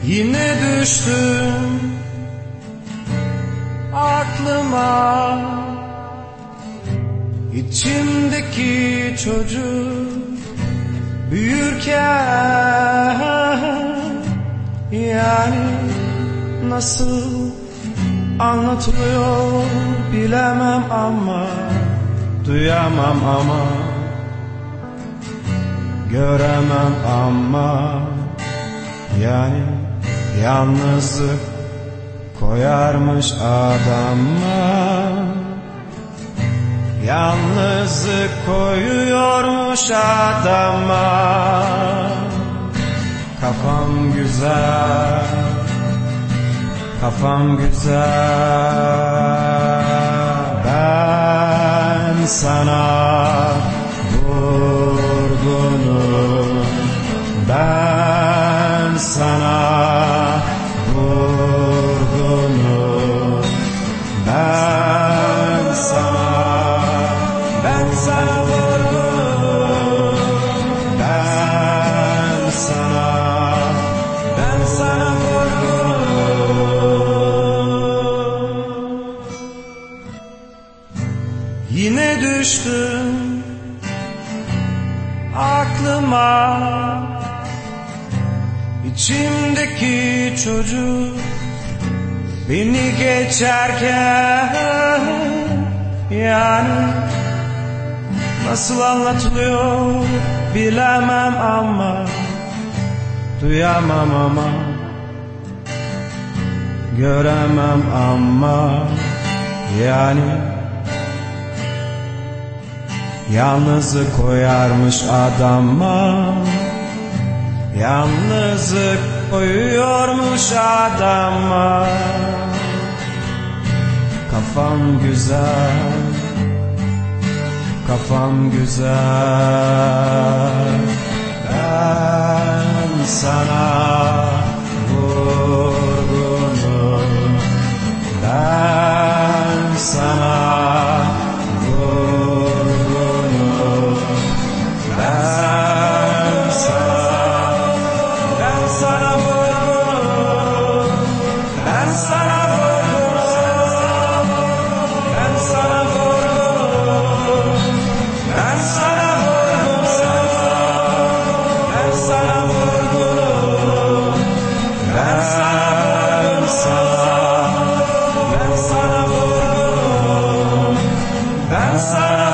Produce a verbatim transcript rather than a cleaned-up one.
Yine düştüm aklıma, içimdeki çocuk büyürken, yani nasıl anlatılıyor bilemem ama, duyamam ama, göremem ama, yani yalnızlık koyarmış adama, yalnızlık koyuyormuş adama. Kafam güzel, kafam güzel, ben sana vurgunum, ben sana vurgunum, ben sana, ben sana vurgunum, ben sana, ben sana vurgunum. Yine düştüm aklıma, İçimdeki çocuk beni geçerken, yani nasıl anlatılıyor bilemem ama, duyamam ama, göremem ama, yani yalnızlık koyarmış adama, yalnızlık koyuyormuş adama. Kafam güzel, kafam güzel, ben sana vurgunum, ben sana vurgunum, ben sana, ben sana vurgunum, ben sana vurgunum, ben sana vurgunum, ben sana vurgunum, ben sana vurgunum, ben sana, ben sana vurgunum, ben sana